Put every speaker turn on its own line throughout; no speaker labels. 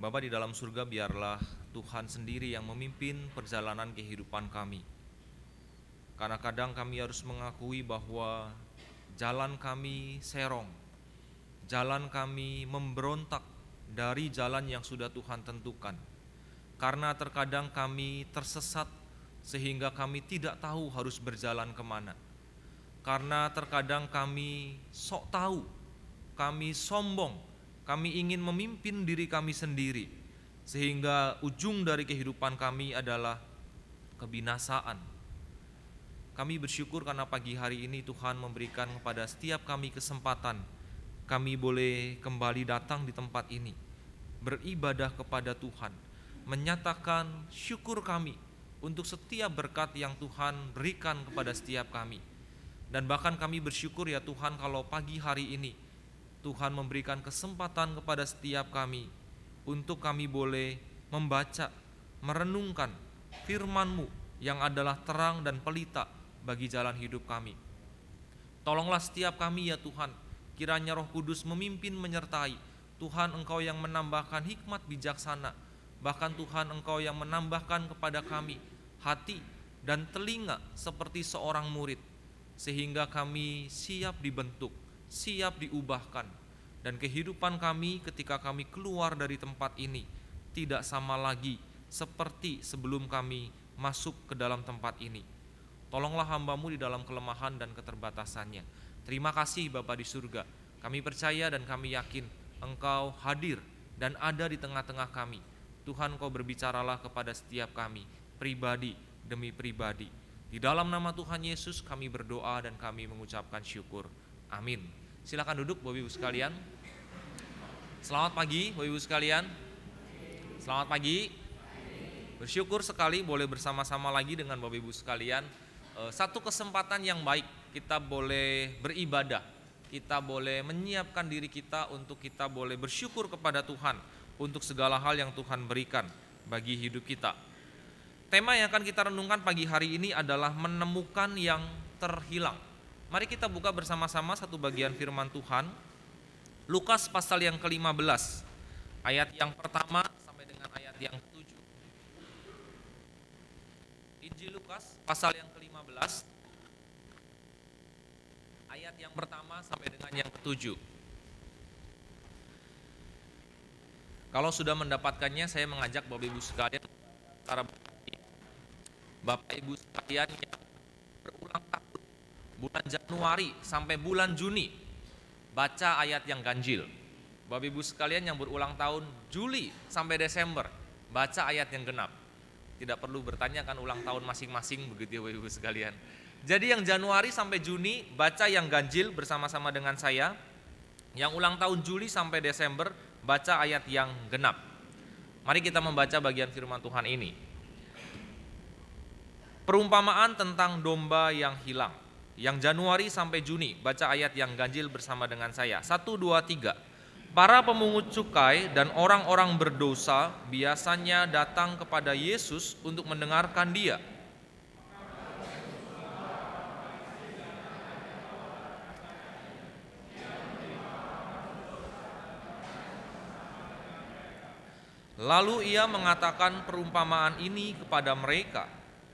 Bapa di dalam surga, biarlah Tuhan sendiri yang memimpin perjalanan kehidupan kami. Karena kadang kami harus mengakui bahwa jalan kami serong, jalan kami memberontak dari jalan yang sudah Tuhan tentukan. Karena terkadang kami tersesat sehingga kami tidak tahu harus berjalan kemana. Karena terkadang kami sok tahu, kami sombong, kami ingin memimpin diri kami sendiri, sehingga ujung dari kehidupan kami adalah kebinasaan. Kami bersyukur karena pagi hari ini Tuhan memberikan kepada setiap kami kesempatan. Kami boleh kembali datang di tempat ini, beribadah kepada Tuhan, menyatakan syukur kami untuk setiap berkat yang Tuhan berikan kepada setiap kami. Dan bahkan kami bersyukur ya Tuhan, kalau pagi hari ini Tuhan memberikan kesempatan kepada setiap kami untuk kami boleh membaca, merenungkan firman-Mu yang adalah terang dan pelita bagi jalan hidup kami. Tolonglah setiap kami ya Tuhan, kiranya Roh Kudus memimpin menyertai. Tuhan, Engkau yang menambahkan hikmat bijaksana, bahkan Tuhan Engkau yang menambahkan kepada kami hati dan telinga seperti seorang murid, sehingga kami siap dibentuk, siap diubahkan, dan kehidupan kami ketika kami keluar dari tempat ini tidak sama lagi seperti sebelum kami masuk ke dalam tempat ini. Tolonglah hamba-Mu di dalam kelemahan dan keterbatasannya. Terima kasih Bapa di surga, kami percaya dan kami yakin Engkau hadir dan ada di tengah-tengah kami. Tuhan, Kau berbicaralah kepada setiap kami, pribadi demi pribadi. Di dalam nama Tuhan Yesus kami berdoa dan kami mengucapkan syukur. Amin. Silakan duduk Bapak Ibu sekalian. Selamat pagi Bapak Ibu sekalian. Selamat pagi. Bersyukur sekali boleh bersama-sama lagi dengan Bapak Ibu sekalian. Satu kesempatan yang baik, kita boleh beribadah. Kita boleh menyiapkan diri kita untuk kita boleh bersyukur kepada Tuhan untuk segala hal yang Tuhan berikan bagi hidup kita. Tema yang akan kita renungkan pagi hari ini adalah menemukan yang terhilang. Mari kita buka bersama-sama satu bagian firman Tuhan. Lukas pasal yang ke-15, ayat yang pertama sampai dengan ayat yang ke-7. Injil Lukas pasal yang ke-15, ayat yang pertama sampai dengan yang ke-7. Kalau sudah mendapatkannya, saya mengajak Bapak Ibu sekalian secara Bapak Ibu sekalian yang berulang tahun bulan Januari sampai bulan Juni, baca ayat yang ganjil. Bapak Ibu sekalian yang berulang tahun Juli sampai Desember, baca ayat yang genap. Tidak perlu bertanya kan ulang tahun masing-masing, begitu ya Bapak Ibu sekalian. Jadi yang Januari sampai Juni baca yang ganjil bersama-sama dengan saya. Yang ulang tahun Juli sampai Desember baca ayat yang genap. Mari kita membaca bagian firman Tuhan ini. Perumpamaan tentang domba yang hilang. Yang Januari sampai Juni, baca ayat yang ganjil bersama dengan saya. 1, 2, 3. Para pemungut cukai dan orang-orang berdosa biasanya datang kepada Yesus untuk mendengarkan Dia. Lalu Ia mengatakan perumpamaan ini kepada mereka.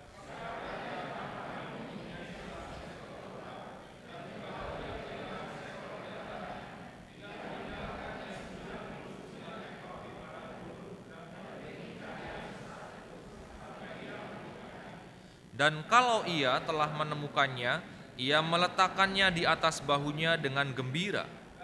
Dan kalau ia telah menemukannya, ia meletakkannya di atas bahunya dengan gembira.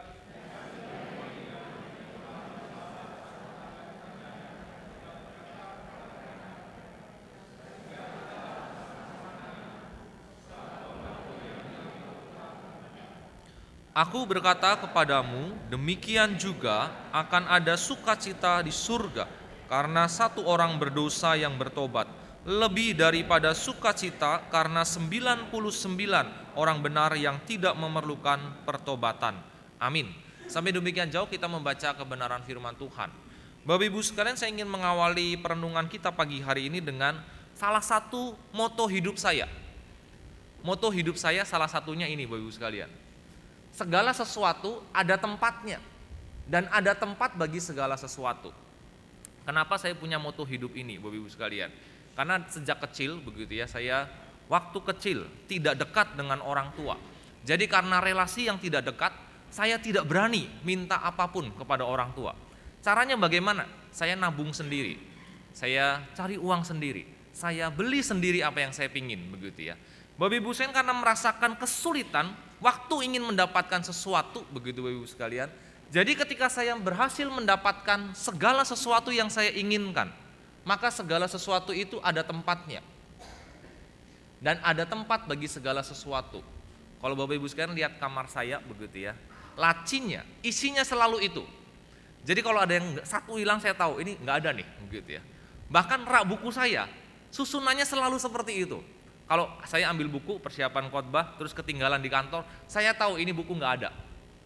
Aku berkata kepadamu, demikian juga akan ada sukacita di surga karena satu orang berdosa yang bertobat, lebih daripada sukacita karena 99 orang benar yang tidak memerlukan pertobatan. Amin. Sampai demikian jauh kita membaca kebenaran firman Tuhan. Bapak Ibu sekalian, saya ingin mengawali perenungan kita pagi hari ini dengan salah satu moto hidup saya. Moto hidup saya salah satunya ini Bapak Ibu sekalian. Segala sesuatu ada tempatnya dan ada tempat bagi segala sesuatu. Kenapa saya punya moto hidup ini, Bapak Ibu sekalian? Karena sejak kecil begitu ya, saya waktu kecil tidak dekat dengan orang tua. Jadi karena relasi yang tidak dekat, saya tidak berani minta apapun kepada orang tua. Caranya bagaimana? Saya nabung sendiri, saya cari uang sendiri, saya beli sendiri apa yang saya pingin begitu ya. Bapak Ibu sekalian, karena merasakan kesulitan waktu ingin mendapatkan sesuatu begitu Bapak Ibu sekalian. Jadi ketika saya berhasil mendapatkan segala sesuatu yang saya inginkan, maka segala sesuatu itu ada tempatnya. Dan ada tempat bagi segala sesuatu. Kalau Bapak Ibu sekalian lihat kamar saya begitu ya, lacinya isinya selalu itu. Jadi kalau ada yang satu hilang saya tahu ini nggak ada nih begitu ya. Bahkan rak buku saya susunannya selalu seperti itu. Kalau saya ambil buku persiapan khotbah terus ketinggalan di kantor, saya tahu ini buku nggak ada.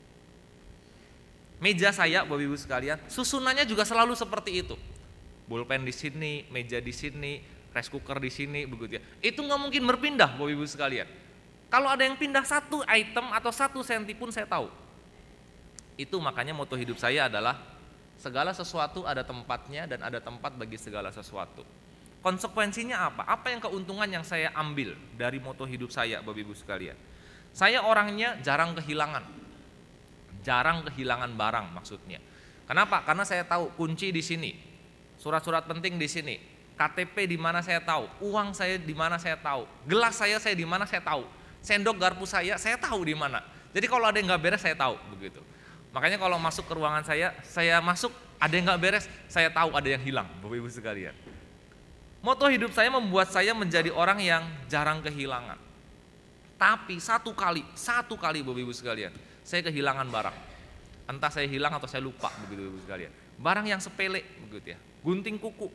Meja saya, Bapak Ibu sekalian, susunannya juga selalu seperti itu. Bolpen di sini, meja di sini, rice cooker di sini, begitu ya. Itu nggak mungkin berpindah, Bapak Ibu sekalian. Kalau ada yang pindah satu item atau 1 senti pun saya tahu. Itu makanya moto hidup saya adalah segala sesuatu ada tempatnya dan ada tempat bagi segala sesuatu. Konsekuensinya apa? Apa yang keuntungan yang saya ambil dari moto hidup saya, Bapak Ibu sekalian? Saya orangnya jarang kehilangan barang maksudnya. Kenapa? Karena saya tahu kunci di sini, surat-surat penting di sini, KTP di mana saya tahu, uang saya di mana saya tahu, gelas saya di mana saya tahu, sendok garpu saya tahu di mana. Jadi kalau ada yang nggak beres saya tahu begitu. Makanya kalau masuk ke ruangan saya masuk ada yang nggak beres, saya tahu ada yang hilang, Bapak Ibu sekalian. Moto hidup saya membuat saya menjadi orang yang jarang kehilangan. Tapi satu kali Bapak Ibu sekalian, saya kehilangan barang. Entah saya hilang atau saya lupa begitu Bapak Ibu sekalian. Barang yang sepele begitu ya, gunting kuku.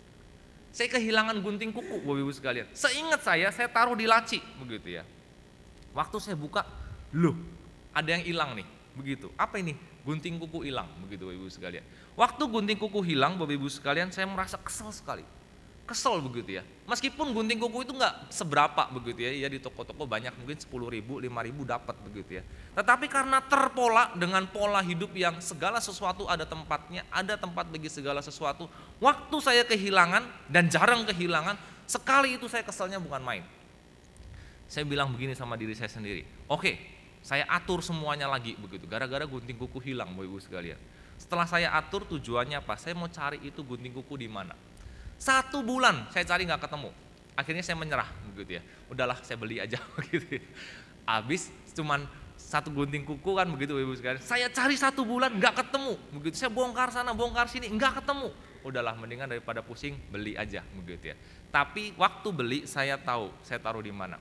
Saya kehilangan gunting kuku Bapak Ibu sekalian. Seingat saya taruh di laci begitu ya. Waktu saya buka, loh, ada yang hilang nih, begitu. Apa ini? Gunting kuku hilang begitu Bapak Ibu sekalian. Waktu gunting kuku hilang Bapak Ibu sekalian, saya merasa kesel sekali. Kesel begitu ya. Meskipun gunting kuku itu nggak seberapa begitu ya, di toko-toko banyak mungkin 10.000, 5.000 dapat begitu ya. Tetapi karena terpola dengan pola hidup yang segala sesuatu ada tempatnya, ada tempat bagi segala sesuatu. Waktu saya kehilangan dan jarang kehilangan, sekali itu saya keselnya bukan main. Saya bilang begini sama diri saya sendiri, oke, saya atur semuanya lagi begitu. Gara-gara gunting kuku hilang Bapak Ibu sekalian. Setelah saya atur tujuannya apa? Saya mau cari itu gunting kuku di mana. 1 bulan saya cari nggak ketemu. Akhirnya saya menyerah begitu ya. Udahlah saya beli aja begitu ya. Habis cuman 1 gunting kuku kan begitu Ibu sekalian. Saya cari 1 bulan nggak ketemu begitu. Saya bongkar sana bongkar sini nggak ketemu. Udahlah mendingan daripada pusing beli aja begitu ya. Tapi waktu beli saya tahu saya taruh di mana.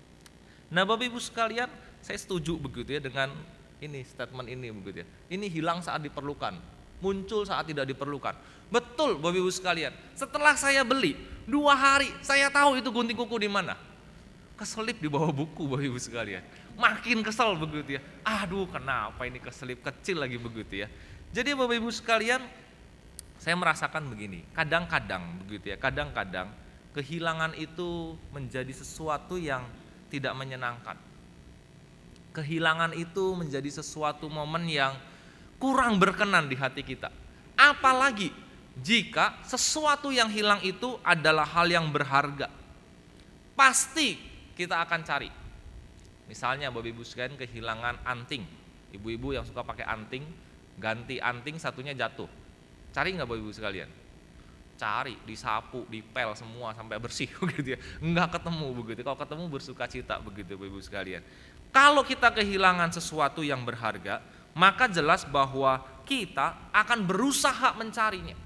Nah Bapak Ibu sekalian, saya setuju begitu ya dengan ini statement ini begitu ya. Ini hilang saat diperlukan, muncul saat tidak diperlukan. Betul Bapak Ibu sekalian. Setelah saya beli 2 hari saya tahu itu gunting kuku di mana. Keselip di bawah buku Bapak Ibu sekalian. Makin kesel begitu ya. Aduh kenapa ini keselip kecil lagi begitu ya. Jadi Bapak Ibu sekalian, saya merasakan begini. Kadang-kadang begitu ya. Kadang-kadang kehilangan itu menjadi sesuatu yang tidak menyenangkan. Kehilangan itu menjadi sesuatu momen yang kurang berkenan di hati kita. Apalagi jika sesuatu yang hilang itu adalah hal yang berharga. Pasti kita akan cari. Misalnya Bapak Ibu sekalian kehilangan anting. Ibu-ibu yang suka pakai anting, ganti anting satunya jatuh. Cari nggak Bapak Ibu sekalian? Cari, disapu, dipel semua sampai bersih begitu ya. Enggak ketemu begitu. Kalau ketemu bersuka cita begitu Bapak Ibu sekalian. Kalau kita kehilangan sesuatu yang berharga, maka jelas bahwa kita akan berusaha mencarinya.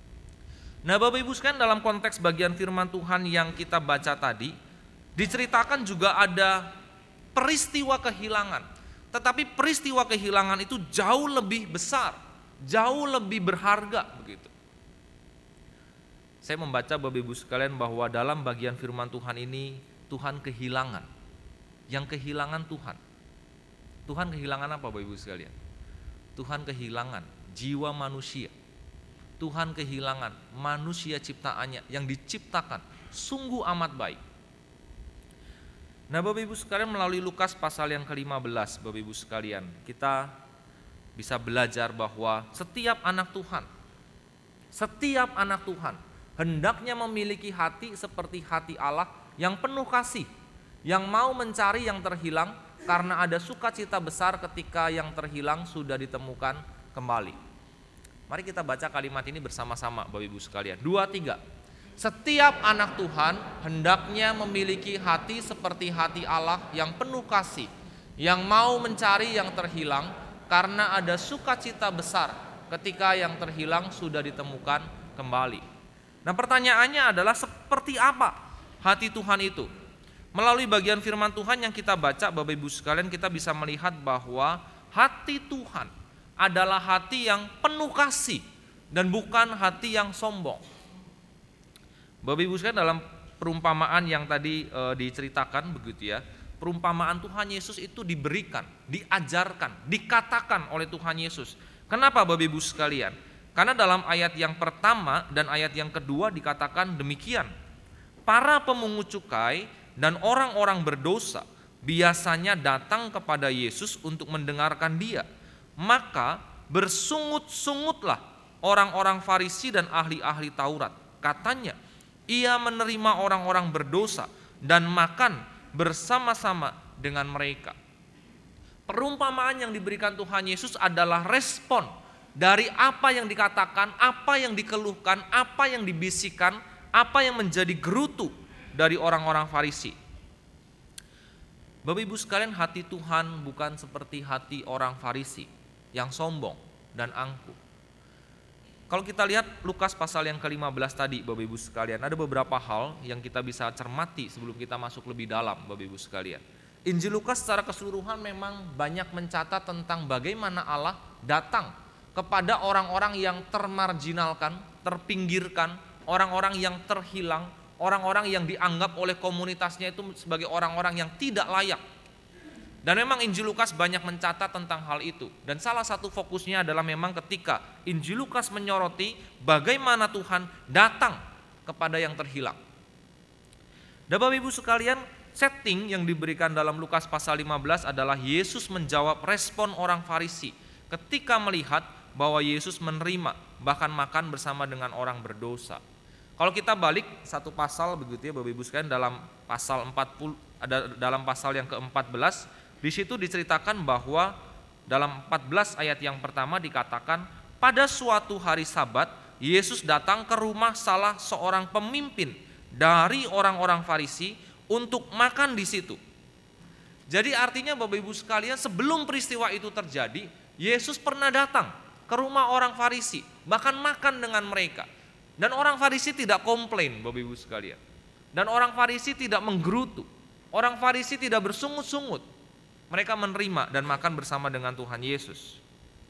Nah Bapak Ibu sekalian, dalam konteks bagian firman Tuhan yang kita baca tadi, diceritakan juga ada peristiwa kehilangan. Tetapi peristiwa kehilangan itu jauh lebih besar, jauh lebih berharga begitu. Saya membaca Bapak Ibu sekalian bahwa dalam bagian firman Tuhan ini, Tuhan kehilangan. Yang kehilangan Tuhan. Tuhan kehilangan apa Bapak Ibu sekalian? Tuhan kehilangan jiwa manusia. Tuhan kehilangan manusia ciptaannya yang diciptakan sungguh amat baik. Nah Bapak Ibu sekalian, melalui Lukas pasal yang ke-15 Bapak Ibu sekalian, kita bisa belajar bahwa setiap anak Tuhan,
Setiap anak Tuhan hendaknya memiliki hati seperti hati Allah yang penuh kasih, yang mau mencari yang terhilang karena ada sukacita besar ketika yang terhilang sudah ditemukan kembali. Mari kita baca kalimat ini bersama-sama Bapak Ibu sekalian. 2, 3. Setiap anak Tuhan hendaknya memiliki hati seperti hati Allah yang penuh kasih, yang mau mencari yang terhilang karena ada sukacita besar ketika yang terhilang sudah ditemukan kembali. Nah, pertanyaannya adalah seperti apa hati Tuhan itu? Melalui bagian firman Tuhan yang kita baca, Bapak Ibu sekalian, kita bisa melihat bahwa hati Tuhan adalah hati yang penuh kasih dan bukan hati yang sombong. Bapak Ibu sekalian, dalam perumpamaan yang tadi diceritakan begitu ya, perumpamaan Tuhan Yesus itu diberikan, diajarkan, dikatakan oleh Tuhan Yesus. Kenapa Bapak Ibu sekalian? Karena dalam ayat yang pertama dan ayat yang kedua dikatakan demikian. Para pemungut cukai dan orang-orang berdosa biasanya datang kepada Yesus untuk mendengarkan Dia. Maka bersungut-sungutlah orang-orang Farisi dan ahli-ahli Taurat. Katanya, Ia menerima orang-orang berdosa dan makan bersama-sama dengan mereka. Perumpamaan yang diberikan Tuhan Yesus adalah respon dari apa yang dikatakan, apa yang dikeluhkan, apa yang dibisikkan, apa yang menjadi gerutu dari orang-orang Farisi. Bapak Ibu sekalian, hati Tuhan bukan seperti hati orang Farisi yang sombong dan angkuh. Kalau kita lihat Lukas pasal yang ke-15 tadi Bapak Ibu sekalian, ada beberapa hal yang kita bisa cermati sebelum kita masuk lebih dalam Bapak Ibu sekalian. Injil Lukas secara keseluruhan memang banyak mencatat tentang bagaimana Allah datang kepada orang-orang yang termarginalkan, terpinggirkan, orang-orang yang terhilang, orang-orang yang dianggap oleh komunitasnya itu sebagai orang-orang yang tidak layak. Dan memang Injil Lukas banyak mencatat tentang hal itu. Dan salah satu fokusnya adalah memang ketika Injil Lukas menyoroti bagaimana Tuhan datang kepada yang terhilang. Dan Bapak Ibu sekalian, setting yang diberikan dalam Lukas pasal 15 adalah Yesus menjawab respon orang Farisi ketika melihat bahwa Yesus menerima bahkan makan bersama dengan orang berdosa. Kalau kita balik satu pasal begitu ya Bapak Ibu sekalian, dalam pasal 40 ada dalam pasal yang ke-14, di situ diceritakan bahwa dalam 14 ayat yang pertama dikatakan, pada suatu hari Sabat Yesus datang ke rumah salah seorang pemimpin dari orang-orang Farisi untuk makan di situ. Jadi artinya Bapak Ibu sekalian, sebelum peristiwa itu terjadi, Yesus pernah datang ke rumah orang Farisi, bahkan makan dengan mereka. Dan orang Farisi tidak komplain Bapak Ibu sekalian. Dan orang Farisi tidak menggerutu. Orang Farisi tidak bersungut-sungut. Mereka menerima dan makan bersama dengan Tuhan Yesus.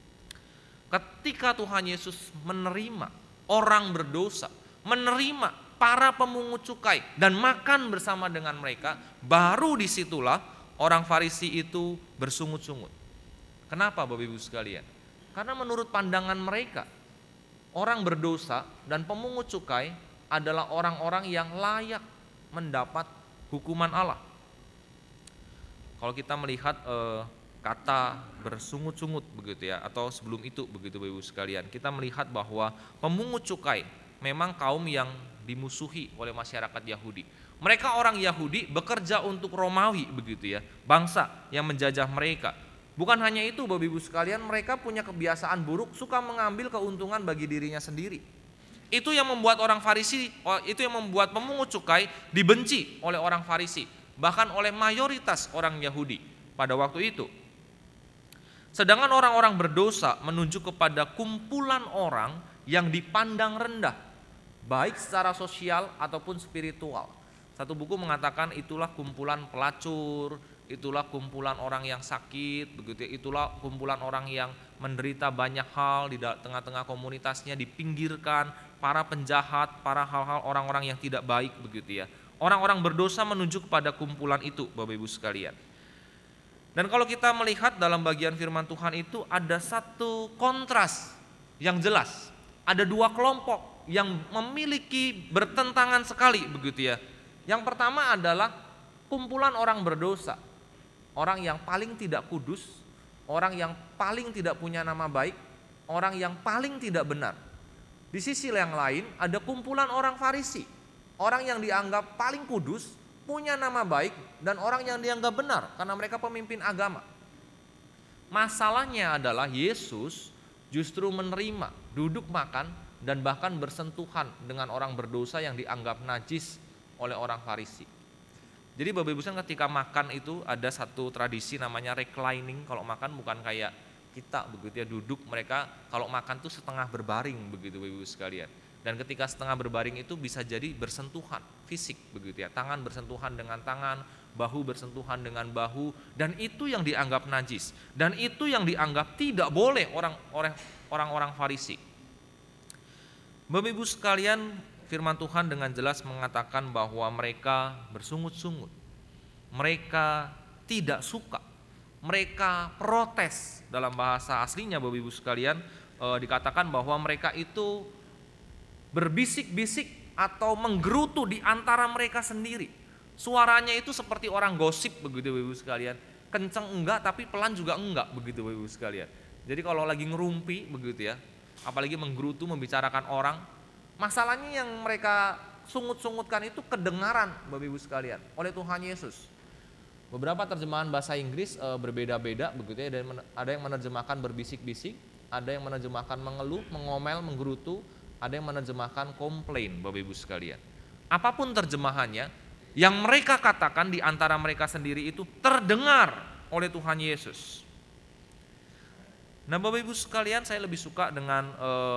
Ketika Tuhan Yesus menerima orang berdosa, menerima para pemungut cukai dan makan bersama dengan mereka, baru disitulah orang Farisi itu bersungut-sungut. Kenapa Bapak Ibu sekalian? Karena menurut pandangan mereka, orang berdosa dan pemungut cukai adalah orang-orang yang layak mendapat hukuman Allah. Kalau kita melihat kata bersungut-sungut begitu ya, atau sebelum itu begitu Bapak Ibu sekalian, kita melihat bahwa pemungut cukai memang kaum yang dimusuhi oleh masyarakat Yahudi. Mereka orang Yahudi bekerja untuk Romawi begitu ya, bangsa yang menjajah mereka. Bukan hanya itu Bapak Ibu sekalian, mereka punya kebiasaan buruk, suka mengambil keuntungan bagi dirinya sendiri. Itu yang membuat orang Farisi, itu yang membuat pemungut cukai dibenci oleh orang Farisi, bahkan oleh mayoritas orang Yahudi pada waktu itu. Sedangkan orang-orang berdosa menunjuk kepada kumpulan orang yang dipandang rendah, baik secara sosial ataupun spiritual. Satu buku mengatakan itulah kumpulan pelacur, itulah kumpulan orang yang sakit, begitu ya. Itulah kumpulan orang yang menderita banyak hal di tengah-tengah komunitasnya, dipinggirkan, para penjahat, para hal-hal orang-orang yang tidak baik begitu ya. Orang-orang berdosa menunjuk pada kumpulan itu Bapak Ibu sekalian. Dan kalau kita melihat dalam bagian firman Tuhan itu ada satu kontras yang jelas. Ada dua kelompok yang memiliki bertentangan sekali begitu ya. Yang pertama adalah kumpulan orang berdosa. Orang yang paling tidak kudus, orang yang paling tidak punya nama baik, orang yang paling tidak benar. Di sisi yang lain ada kumpulan orang Farisi, orang yang dianggap paling kudus, punya nama baik, dan orang yang dianggap benar karena mereka pemimpin agama. Masalahnya adalah Yesus justru menerima, duduk makan, dan bahkan bersentuhan dengan orang berdosa yang dianggap najis oleh orang Farisi. Jadi Bapak Ibu sekalian, ketika makan itu ada satu tradisi namanya reclining. Kalau makan bukan kayak kita begitu ya, duduk. Mereka kalau makan tuh setengah berbaring begitu Bapak Ibu sekalian. Dan ketika setengah berbaring itu bisa jadi bersentuhan fisik begitu ya. Tangan bersentuhan dengan tangan, bahu bersentuhan dengan bahu, dan itu yang dianggap najis. Dan itu yang dianggap tidak boleh orang-orang Farisi. Bapak Ibu sekalian, firman Tuhan dengan jelas mengatakan bahwa mereka bersungut-sungut, mereka tidak suka, mereka protes. Dalam bahasa aslinya Bapak Ibu sekalian dikatakan bahwa mereka itu berbisik-bisik atau menggerutu di antara mereka sendiri. Suaranya itu seperti orang gosip begitu Bapak Ibu sekalian, kenceng enggak tapi pelan juga enggak begitu Bapak Ibu sekalian. Jadi kalau lagi ngerumpi begitu ya, apalagi menggerutu membicarakan orang, masalahnya yang mereka sungut-sungutkan itu kedengaran Bapak Ibu sekalian oleh Tuhan Yesus. Beberapa terjemahan bahasa Inggris berbeda-beda begitu ya, dan ada yang menerjemahkan berbisik-bisik, ada yang menerjemahkan mengeluh, mengomel, menggerutu, ada yang menerjemahkan komplain Bapak Ibu sekalian. Apapun terjemahannya, yang mereka katakan di antara mereka sendiri itu terdengar oleh Tuhan Yesus. Nah Bapak Ibu sekalian, saya lebih suka dengan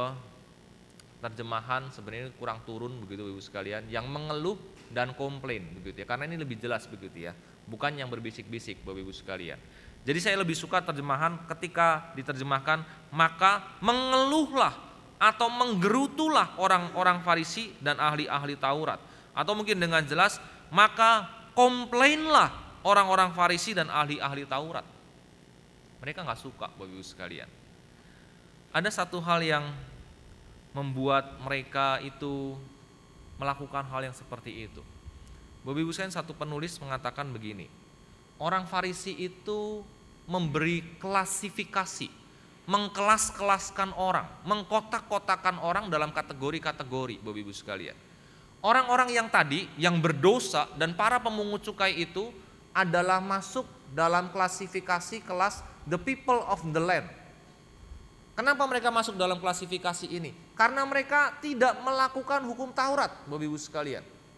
terjemahan sebenarnya kurang turun begitu Bapak Ibu sekalian, yang mengeluh dan komplain begitu ya, karena ini lebih jelas begitu ya, bukan yang berbisik-bisik Bapak Ibu sekalian. Jadi saya lebih suka terjemahan ketika diterjemahkan maka mengeluhlah atau menggerutulah orang-orang Farisi dan ahli-ahli Taurat, atau mungkin dengan jelas maka komplainlah orang-orang Farisi dan ahli-ahli Taurat. Mereka nggak suka Bapak Ibu sekalian. Ada satu hal yang membuat mereka itu melakukan hal yang seperti itu. Bapak Ibu sekalian, satu penulis mengatakan begini, orang Farisi itu memberi klasifikasi, mengkelas-kelaskan orang, mengkotak-kotakan orang dalam kategori-kategori Bapak Ibu sekalian. Orang-orang yang tadi yang berdosa dan para pemungut cukai itu adalah masuk dalam klasifikasi kelas the people of the land. Kenapa mereka masuk dalam klasifikasi ini? Karena mereka tidak melakukan hukum Taurat, Bapak Ibu sekalian.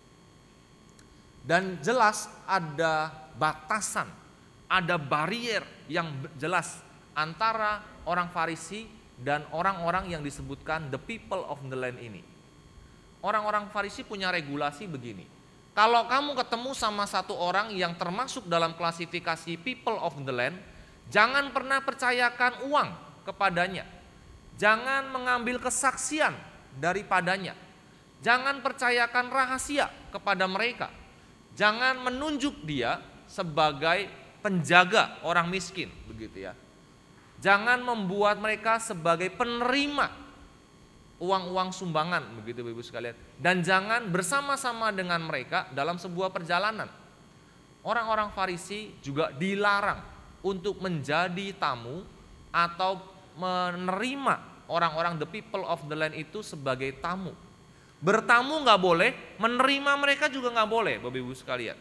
Dan jelas ada batasan, ada barier yang jelas antara orang Farisi dan orang-orang yang disebutkan the people of the land ini. Orang-orang Farisi punya regulasi begini. Kalau kamu ketemu sama satu orang yang termasuk dalam klasifikasi people of the land, jangan pernah percayakan uang kepadanya. Jangan mengambil kesaksian daripadanya. Jangan percayakan rahasia kepada mereka. Jangan menunjuk dia sebagai penjaga orang miskin, begitu ya. Jangan membuat mereka sebagai penerima uang-uang sumbangan, begitu Ibu sekalian. Dan jangan bersama-sama dengan mereka dalam sebuah perjalanan. Orang-orang Farisi juga dilarang untuk menjadi tamu atau menerima orang-orang the people of the land itu sebagai tamu. Bertamu nggak boleh, menerima mereka juga nggak boleh, Bapak Ibu sekalian.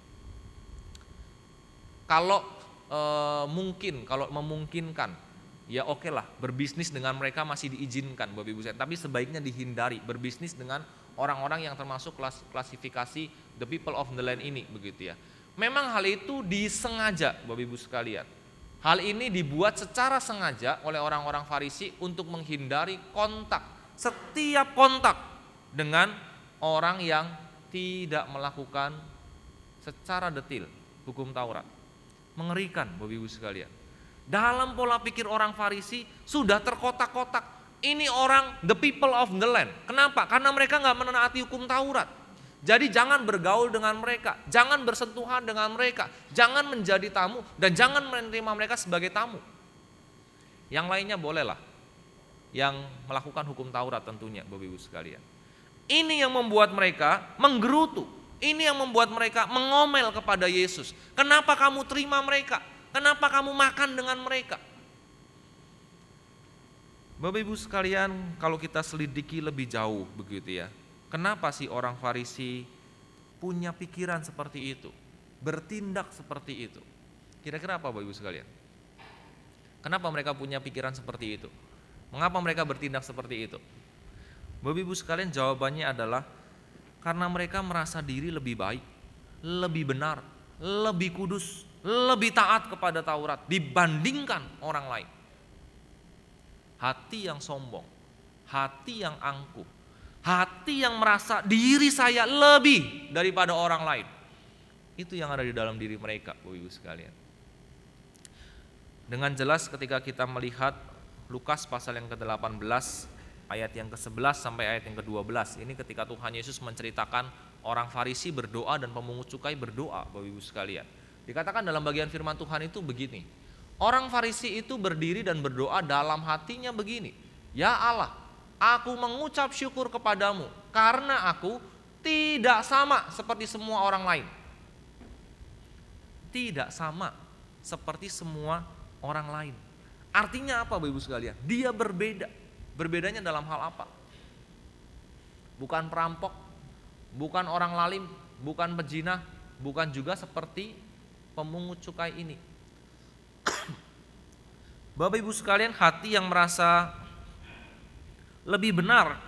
Kalau kalau memungkinkan, ya oke lah, berbisnis dengan mereka masih diizinkan, Bapak Ibu sekalian. Tapi sebaiknya dihindari berbisnis dengan orang-orang yang termasuk klasifikasi the people of the land ini, begitu ya. Memang hal itu disengaja, Bapak Ibu sekalian. Hal ini dibuat secara sengaja oleh orang-orang Farisi untuk menghindari kontak, setiap kontak dengan orang yang tidak melakukan secara detil hukum Taurat. Mengerikan Bapak Ibu sekalian. Dalam pola pikir orang Farisi sudah terkotak-kotak, ini orang the people of the land. Kenapa? Karena mereka nggak menaati hukum Taurat. Jadi jangan bergaul dengan mereka, jangan bersentuhan dengan mereka, jangan menjadi tamu, dan jangan menerima mereka sebagai tamu. Yang lainnya bolehlah, yang melakukan hukum Taurat tentunya Bapak Ibu sekalian. Ini yang membuat mereka menggerutu, ini yang membuat mereka mengomel kepada Yesus. Kenapa kamu terima mereka? Kenapa kamu makan dengan mereka? Bapak Ibu sekalian, kalau kita selidiki lebih jauh begitu ya, kenapa sih orang Farisi punya pikiran seperti itu, bertindak seperti itu? Kira-kira apa Bapak Ibu sekalian? Kenapa mereka punya pikiran seperti itu? Mengapa mereka bertindak seperti itu? Bapak Ibu sekalian, jawabannya adalah karena mereka merasa diri lebih baik, lebih benar, lebih kudus, lebih taat kepada Taurat dibandingkan orang lain. Hati yang sombong, hati yang angkuh, hati yang merasa diri saya lebih daripada orang lain. Itu yang ada di dalam diri mereka, Bapak Ibu sekalian. Dengan jelas ketika kita melihat Lukas pasal yang ke-18 ayat yang ke-11 sampai ayat yang ke-12, ini ketika Tuhan Yesus menceritakan orang Farisi berdoa dan pemungut cukai berdoa, Bapak Ibu sekalian. Dikatakan dalam bagian firman Tuhan itu begini. Orang Farisi itu berdiri dan berdoa dalam hatinya begini, "Ya Allah, aku mengucap syukur kepadamu karena aku tidak sama seperti semua orang lain." Tidak sama seperti semua orang lain. Artinya apa Bapak Ibu sekalian? Dia berbeda. Berbedanya dalam hal apa? Bukan perampok, bukan orang lalim, bukan pezina, bukan juga seperti pemungut cukai ini. Bapak Ibu sekalian, hati yang merasa lebih benar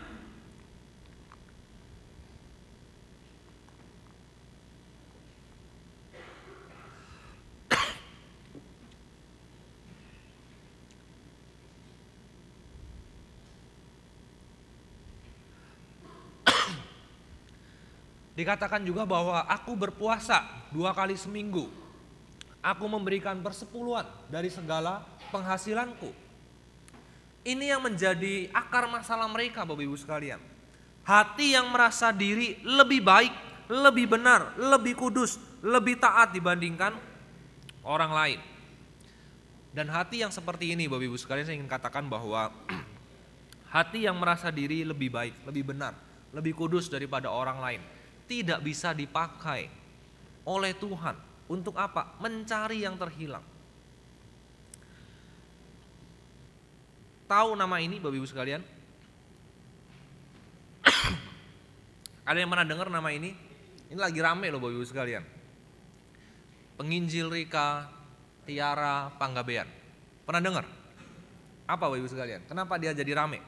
dikatakan juga bahwa aku berpuasa 2 kali seminggu. Aku memberikan persepuluhan dari segala penghasilanku. Ini yang menjadi akar masalah mereka Bapak Ibu sekalian. Hati yang merasa diri lebih baik, lebih benar, lebih kudus, lebih taat dibandingkan orang lain. Dan hati yang seperti ini Bapak Ibu sekalian, saya ingin katakan bahwa hati yang merasa diri lebih baik, lebih benar, lebih kudus daripada orang lain tidak bisa dipakai oleh Tuhan. Untuk apa? Mencari yang terhilang. Tahu nama ini Bapak Ibu sekalian? Ada yang pernah dengar nama ini? Ini lagi rame loh Bapak Ibu sekalian. Penginjil Rika Tiara Panggabean. Pernah dengar? Apa Bapak Ibu sekalian? Kenapa dia jadi rame?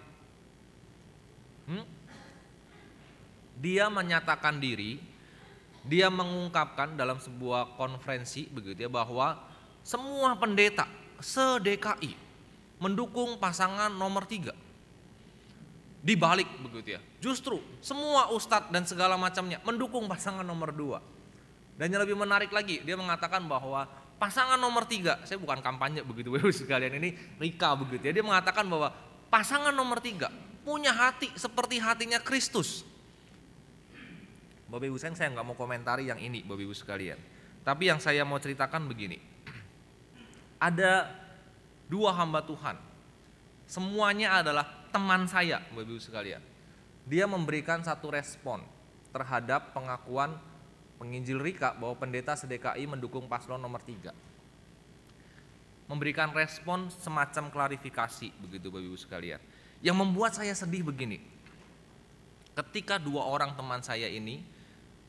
Dia menyatakan diri, dia mengungkapkan dalam sebuah konferensi begitu ya, bahwa semua pendeta se-DKI mendukung pasangan nomor 3. Dibalik begitu ya, justru semua ustadz dan segala macamnya mendukung pasangan nomor 2. Dan yang lebih menarik lagi, dia mengatakan bahwa pasangan nomor 3, saya bukan kampanye begitu Bapak sekalian, ini Rika begitu ya, dia mengatakan bahwa pasangan nomor 3 punya hati seperti hatinya Kristus. Bapak Ibu saya nggak mau komentari yang ini Bapak Ibu sekalian. Tapi yang saya mau ceritakan begini. Ada 2 hamba Tuhan. Semuanya adalah teman saya Bapak Ibu sekalian. Dia memberikan satu respon terhadap pengakuan penginjil Rika bahwa pendeta se-DKI mendukung paslon nomor 3. Memberikan respon semacam klarifikasi begitu Bapak Ibu sekalian. Yang membuat saya sedih begini. Ketika 2 orang teman saya ini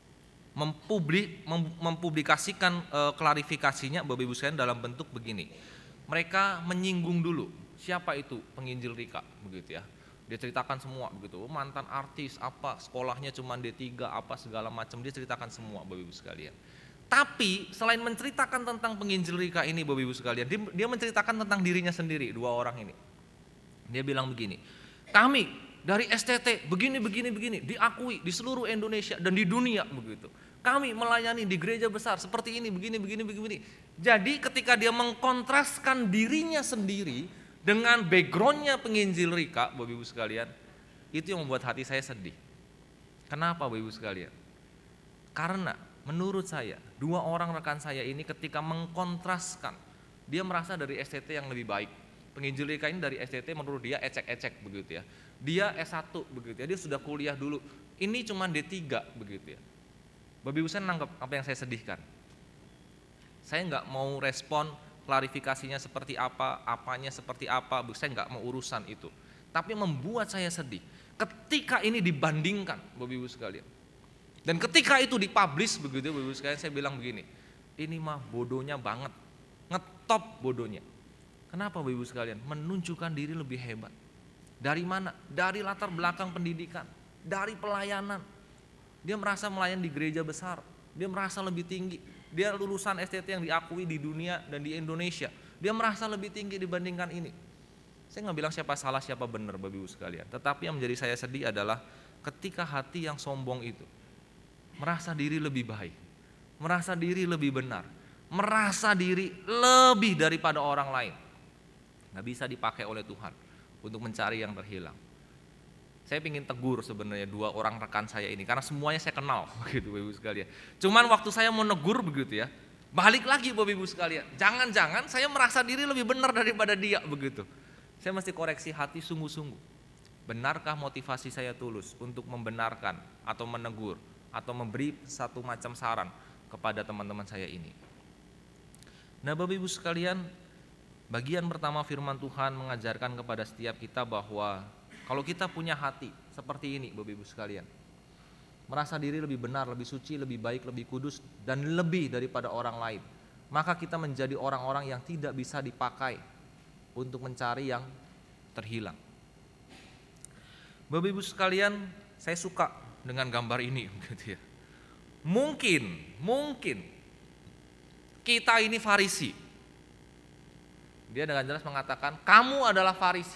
mempublikasikan klarifikasinya Bapak Ibu sekalian dalam bentuk begini. Mereka menyinggung dulu siapa itu penginjil Rika begitu ya. Dia ceritakan semua begitu, mantan artis apa, sekolahnya cuma D3 apa segala macam, dia ceritakan semua Bapak Ibu sekalian. Tapi selain menceritakan tentang penginjil Rika ini Bapak Ibu sekalian, dia menceritakan tentang dirinya sendiri, 2 orang ini. Dia bilang begini, "Kami dari STT begini diakui di seluruh Indonesia dan di dunia begitu. Kami melayani di gereja besar seperti ini begini. Jadi ketika dia mengkontraskan dirinya sendiri dengan backgroundnya penginjil Rika, Bapak Ibu sekalian, itu yang membuat hati saya sedih. Kenapa Bapak Ibu sekalian? Karena menurut saya 2 orang rekan saya ini ketika mengkontraskan, dia merasa dari STT yang lebih baik. Penginjil Rika ini dari STT menurut dia ecek-ecek begitu ya. Dia S1 begitu ya, dia sudah kuliah dulu. Ini cuma D3 begitu ya. Bapak Ibu saya nangkep apa yang saya sedihkan. Saya nggak mau respon klarifikasinya seperti apa, apanya seperti apa, saya nggak mau urusan itu. Tapi membuat saya sedih ketika ini dibandingkan, Bapak Ibu sekalian. Dan ketika itu dipublish begitu, Bapak Ibu sekalian, saya bilang begini, ini mah bodohnya banget, ngetop bodohnya. Kenapa Bapak Ibu sekalian? Menunjukkan diri lebih hebat. Dari mana? Dari latar belakang pendidikan, dari pelayanan. Dia merasa melayani di gereja besar, dia merasa lebih tinggi. Dia lulusan STT yang diakui di dunia dan di Indonesia. Dia merasa lebih tinggi dibandingkan ini. Saya nggak bilang siapa salah siapa benar Bapak Ibu sekalian. Tetapi yang menjadi saya sedih adalah ketika hati yang sombong itu merasa diri lebih baik, merasa diri lebih benar, merasa diri lebih daripada orang lain. Nggak bisa dipakai oleh Tuhan untuk mencari yang terhilang. Saya ingin tegur sebenarnya 2 orang rekan saya ini karena semuanya saya kenal begitu Bapak Ibu sekalian. Cuman waktu saya mau negur begitu ya, balik lagi Bapak Ibu sekalian. Jangan-jangan saya merasa diri lebih benar daripada dia begitu. Saya mesti koreksi hati sungguh-sungguh. Benarkah motivasi saya tulus untuk membenarkan atau menegur atau memberi satu macam saran kepada teman-teman saya ini? Nah Bapak Ibu sekalian, bagian pertama firman Tuhan mengajarkan kepada setiap kita bahwa kalau kita punya hati seperti ini Bapak Ibu sekalian, merasa diri lebih benar, lebih suci, lebih baik, lebih kudus, dan lebih daripada orang lain, maka kita menjadi orang-orang yang tidak bisa dipakai untuk mencari yang terhilang. Bapak Ibu sekalian, saya suka dengan gambar ini gitu ya. Mungkin kita ini Farisi. Dia dengan jelas mengatakan, kamu adalah Farisi.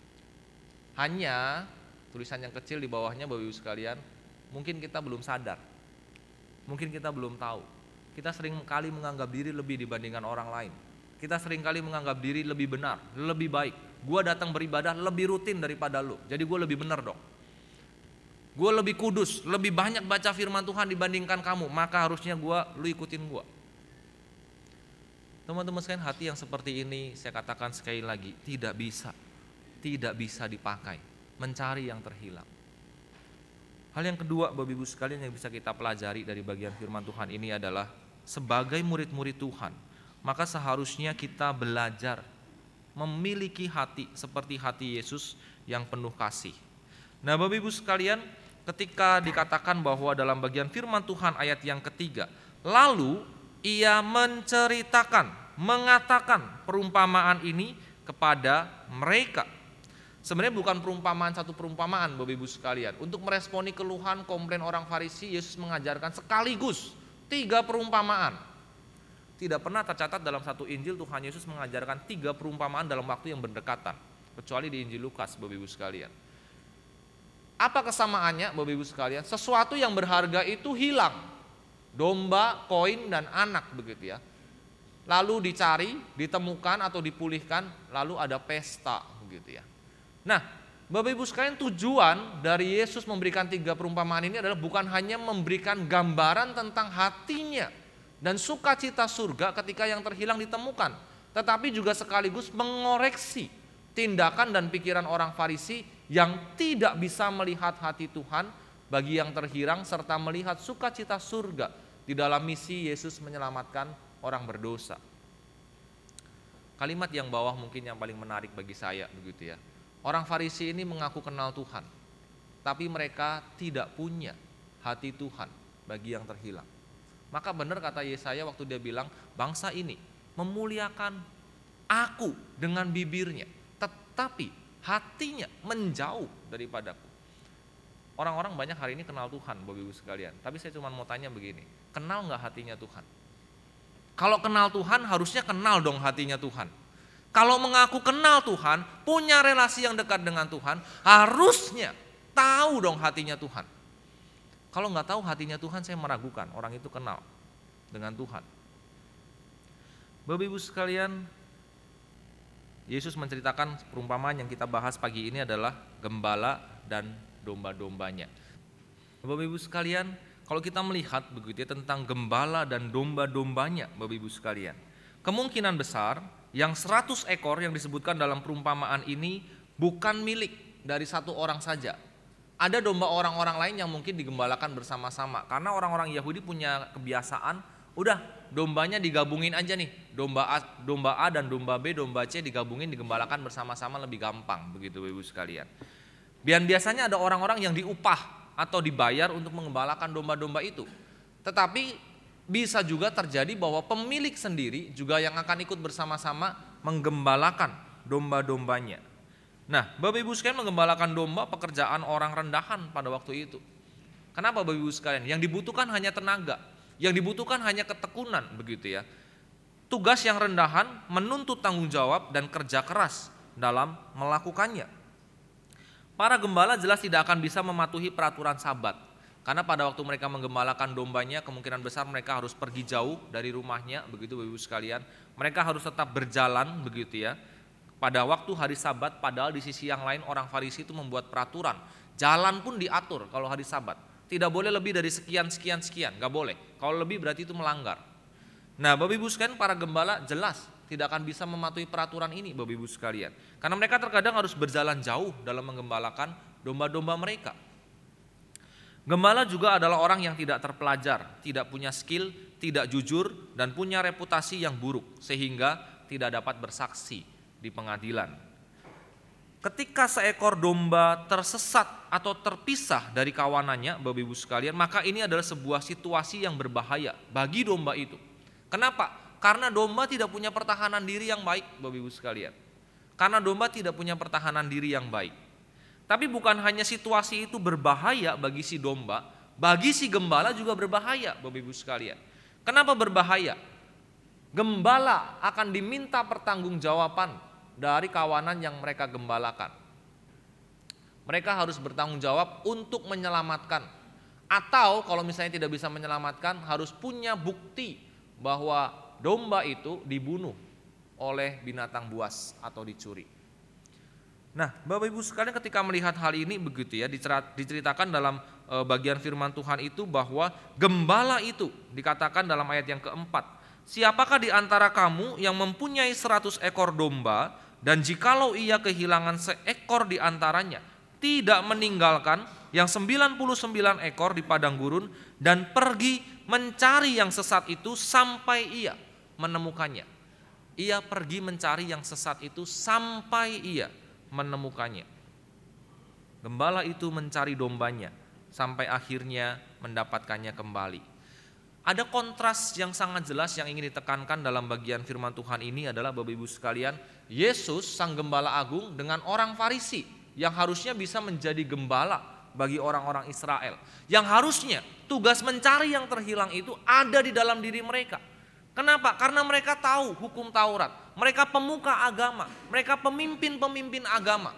Hanya tulisan yang kecil di bawahnya Bapak Ibu sekalian, mungkin kita belum sadar. Mungkin kita belum tahu. Kita sering kali menganggap diri lebih dibandingkan orang lain. Kita seringkali menganggap diri lebih benar, lebih baik. Gue datang beribadah lebih rutin daripada lu, jadi gue lebih benar dong. Gue lebih kudus, lebih banyak baca firman Tuhan dibandingkan kamu, maka harusnya lu ikutin gue. Teman-teman sekalian, hati yang seperti ini saya katakan sekali lagi, tidak bisa dipakai, mencari yang terhilang. Hal yang kedua Bapak Ibu sekalian yang bisa kita pelajari dari bagian firman Tuhan ini adalah sebagai murid-murid Tuhan, maka seharusnya kita belajar memiliki hati seperti hati Yesus yang penuh kasih. Nah Bapak Ibu sekalian, ketika dikatakan bahwa dalam bagian firman Tuhan ayat yang ketiga, lalu ia mengatakan perumpamaan ini kepada mereka. Sebenarnya bukan satu perumpamaan Bapak Ibu sekalian. Untuk meresponi keluhan komplain orang Farisi, Yesus mengajarkan sekaligus 3 perumpamaan. Tidak pernah tercatat dalam satu Injil Tuhan Yesus mengajarkan 3 perumpamaan dalam waktu yang berdekatan, kecuali di Injil Lukas Bapak Ibu sekalian. Apa kesamaannya Bapak Ibu sekalian? Sesuatu yang berharga itu hilang. Domba, koin, dan anak begitu ya. Lalu dicari, ditemukan atau dipulihkan, lalu ada pesta begitu ya. Nah Bapak Ibu sekalian, tujuan dari Yesus memberikan 3 perumpamaan ini adalah bukan hanya memberikan gambaran tentang hatinya dan sukacita surga ketika yang terhilang ditemukan, tetapi juga sekaligus mengoreksi tindakan dan pikiran orang Farisi yang tidak bisa melihat hati Tuhan bagi yang terhilang serta melihat sukacita surga di dalam misi Yesus menyelamatkan orang berdosa. Kalimat yang bawah mungkin yang paling menarik bagi saya begitu ya. Orang Farisi ini mengaku kenal Tuhan, tapi mereka tidak punya hati Tuhan bagi yang terhilang. Maka benar kata Yesaya waktu dia bilang, bangsa ini memuliakan aku dengan bibirnya, tetapi hatinya menjauh daripadaku. Orang-orang banyak hari ini kenal Tuhan Bapak Ibu sekalian, tapi saya cuma mau tanya begini, kenal gak hatinya Tuhan? Kalau kenal Tuhan harusnya kenal dong hatinya Tuhan. Kalau mengaku kenal Tuhan, punya relasi yang dekat dengan Tuhan, harusnya tahu dong hatinya Tuhan. Kalau nggak tahu hatinya Tuhan, saya meragukan orang itu kenal dengan Tuhan. Bapak Ibu sekalian, Yesus menceritakan perumpamaan yang kita bahas pagi ini adalah gembala dan domba-dombanya. Bapak Ibu sekalian, kalau kita melihat begitu ya, tentang gembala dan domba-dombanya Bapak Ibu sekalian, kemungkinan besar yang 100 ekor yang disebutkan dalam perumpamaan ini bukan milik dari satu orang saja. Ada domba orang-orang lain yang mungkin digembalakan bersama-sama, karena orang-orang Yahudi punya kebiasaan Udah, dombanya digabungin aja nih. Domba A dan domba B, domba C digabungin, digembalakan bersama-sama lebih gampang, begitu Bapak Ibu sekalian. Biasanya ada orang-orang yang diupah atau dibayar untuk mengembalakan domba-domba itu. Tetapi bisa juga terjadi bahwa pemilik sendiri juga yang akan ikut bersama-sama menggembalakan domba-dombanya. Nah, Bapak Ibu sekalian, menggembalakan domba pekerjaan orang rendahan pada waktu itu. Kenapa Bapak Ibu sekalian? Yang dibutuhkan hanya tenaga, yang dibutuhkan hanya ketekunan, begitu ya. Tugas yang rendahan menuntut tanggung jawab dan kerja keras dalam melakukannya. Para gembala jelas tidak akan bisa mematuhi peraturan Sabat, karena pada waktu mereka menggembalakan dombanya kemungkinan besar mereka harus pergi jauh dari rumahnya, begitu Bapak Ibu sekalian. Mereka harus tetap berjalan, begitu ya, pada waktu hari Sabat. Padahal di sisi yang lain orang Farisi itu membuat peraturan, jalan pun diatur kalau hari Sabat. Tidak boleh lebih dari sekian, gak boleh. Kalau lebih berarti itu melanggar. Nah, Bapak Ibu sekalian, para gembala jelas tidak akan bisa mematuhi peraturan ini, Bapak Ibu sekalian. Karena mereka terkadang harus berjalan jauh dalam menggembalakan domba-domba mereka. Gembala juga adalah orang yang tidak terpelajar, tidak punya skill, tidak jujur, dan punya reputasi yang buruk, sehingga tidak dapat bersaksi di pengadilan. Ketika seekor domba tersesat atau terpisah dari kawanannya, Bapak Ibu sekalian, maka ini adalah sebuah situasi yang berbahaya bagi domba itu. Kenapa? Karena domba tidak punya pertahanan diri yang baik, Bapak Ibu sekalian. Karena domba tidak punya pertahanan diri yang baik. Tapi bukan hanya situasi itu berbahaya bagi si domba, bagi si gembala juga berbahaya, Bapak Ibu sekalian. Kenapa berbahaya? Gembala akan diminta pertanggungjawaban dari kawanan yang mereka gembalakan. Mereka harus bertanggung jawab untuk menyelamatkan. Atau kalau misalnya tidak bisa menyelamatkan, harus punya bukti bahwa domba itu dibunuh oleh binatang buas atau dicuri. Nah, Bapak Ibu sekalian, ketika melihat hal ini begitu ya, diceritakan dalam bagian firman Tuhan itu bahwa gembala itu dikatakan dalam ayat yang keempat, siapakah di antara kamu yang mempunyai 100 ekor domba, dan jikalau ia kehilangan seekor di antaranya, tidak meninggalkan yang 99 ekor di padang gurun dan pergi mencari yang sesat itu sampai ia menemukannya. Ia pergi mencari yang sesat itu sampai ia menemukannya. Gembala itu mencari dombanya sampai akhirnya mendapatkannya kembali. Ada kontras yang sangat jelas yang ingin ditekankan dalam bagian firman Tuhan ini adalah, Bapak Ibu sekalian, Yesus sang gembala agung dengan orang Farisi yang harusnya bisa menjadi gembala bagi orang-orang Israel, yang harusnya tugas mencari yang terhilang itu ada di dalam diri mereka. Kenapa? Karena mereka tahu hukum Taurat, mereka pemuka agama, mereka pemimpin-pemimpin agama.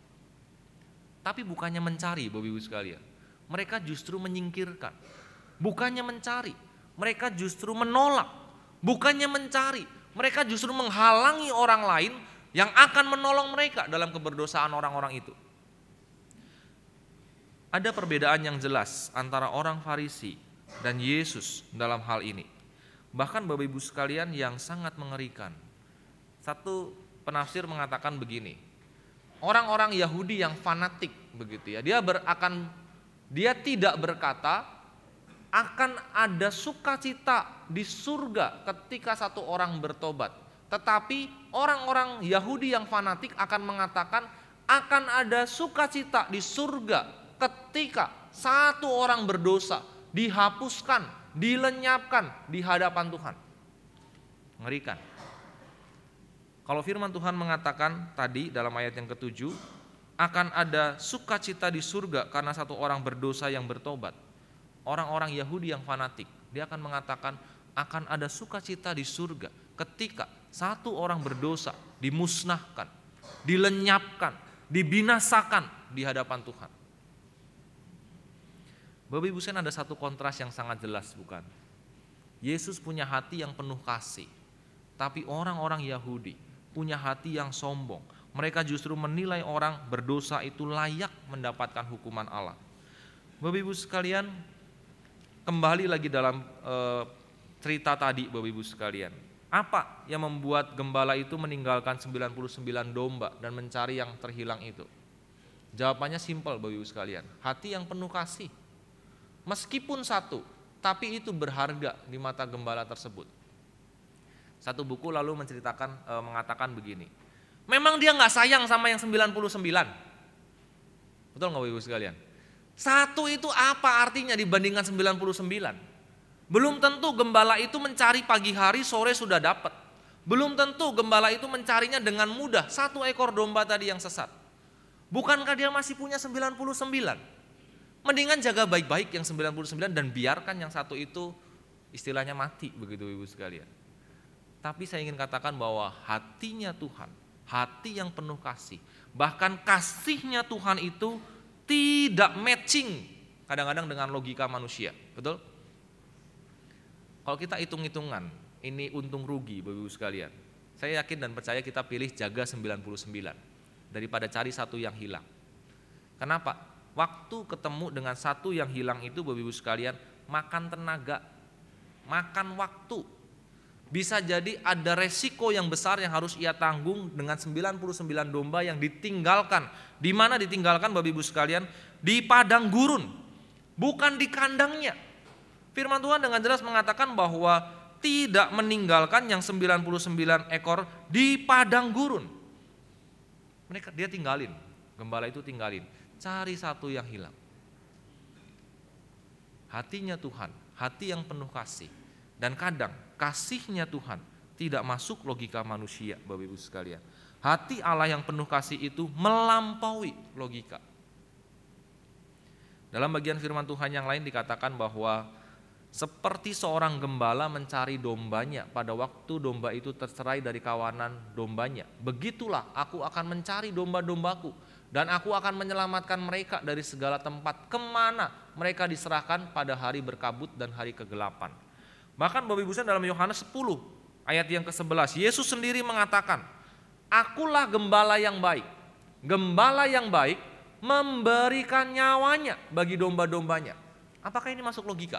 Tapi bukannya mencari, Bapak Ibu sekalian, mereka justru menyingkirkan. Bukannya mencari, mereka justru menolak. Bukannya mencari, mereka justru menghalangi orang lain yang akan menolong mereka dalam keberdosaan orang-orang itu. Ada perbedaan yang jelas antara orang Farisi dan Yesus dalam hal ini. Bahkan Bapak Ibu sekalian, yang sangat mengerikan. Satu penafsir mengatakan begini, orang-orang Yahudi yang fanatik begitu ya, dia tidak berkata akan ada sukacita di surga ketika satu orang bertobat. Tetapi orang-orang Yahudi yang fanatik akan mengatakan akan ada sukacita di surga ketika satu orang berdosa dihapuskan, dilenyapkan di hadapan Tuhan. Mengerikan. Kalau firman Tuhan mengatakan tadi dalam ayat yang ke-7, akan ada sukacita di surga karena satu orang berdosa yang bertobat. Orang-orang Yahudi yang fanatik, dia akan mengatakan akan ada sukacita di surga ketika satu orang berdosa dimusnahkan, dilenyapkan, dibinasakan di hadapan Tuhan. Bapak Ibu sekalian, ada satu kontras yang sangat jelas, bukan? Yesus punya hati yang penuh kasih, tapi orang-orang Yahudi punya hati yang sombong. Mereka justru menilai orang berdosa itu layak mendapatkan hukuman Allah. Bapak Ibu sekalian, kembali lagi dalam cerita tadi, Bapak Ibu sekalian. Apa yang membuat gembala itu meninggalkan 99 domba dan mencari yang terhilang itu? Jawabannya simpel, Bapak Ibu sekalian, hati yang penuh kasih. Meskipun satu, tapi itu berharga di mata gembala tersebut. Satu buku lalu mengatakan begini, memang dia nggak sayang sama yang 99. Betul nggak Bapak Ibu sekalian? Satu itu apa artinya dibandingkan 99? Belum tentu gembala itu mencari pagi hari, sore sudah dapat. Belum tentu gembala itu mencarinya dengan mudah, 1 ekor domba tadi yang sesat. Bukankah dia masih punya 99? Mendingan jaga baik-baik yang 99 dan biarkan yang satu itu istilahnya mati, begitu Ibu sekalian. Tapi saya ingin katakan bahwa hatinya Tuhan, hati yang penuh kasih, bahkan kasihnya Tuhan itu tidak matching kadang-kadang dengan logika manusia, betul? Kalau kita hitung-hitungan, ini untung rugi Bapak Ibu sekalian. Saya yakin dan percaya kita pilih jaga 99 daripada cari satu yang hilang. Kenapa? Waktu ketemu dengan satu yang hilang itu Bapak Ibu sekalian, makan tenaga, makan waktu. Bisa jadi ada resiko yang besar yang harus ia tanggung dengan 99 domba yang ditinggalkan. Di mana ditinggalkan Bapak Ibu sekalian? Di padang gurun, bukan di kandangnya. Firman Tuhan dengan jelas mengatakan bahwa tidak meninggalkan yang 99 ekor di padang gurun. Dia tinggalin, gembala itu tinggalin, cari satu yang hilang. Hatinya Tuhan, hati yang penuh kasih. Dan kadang kasihnya Tuhan tidak masuk logika manusia Bapak Ibu sekalian. Hati Allah yang penuh kasih itu melampaui logika. Dalam bagian firman Tuhan yang lain dikatakan bahwa seperti seorang gembala mencari dombanya pada waktu domba itu tercerai dari kawanan dombanya, begitulah aku akan mencari domba-dombaku dan aku akan menyelamatkan mereka dari segala tempat kemana mereka diserahkan pada hari berkabut dan hari kegelapan. Bahkan Bapak Ibu dalam Yohanes 10 ayat yang ke-11, Yesus sendiri mengatakan, akulah gembala yang baik. Gembala yang baik memberikan nyawanya bagi domba-dombanya. Apakah ini masuk logika?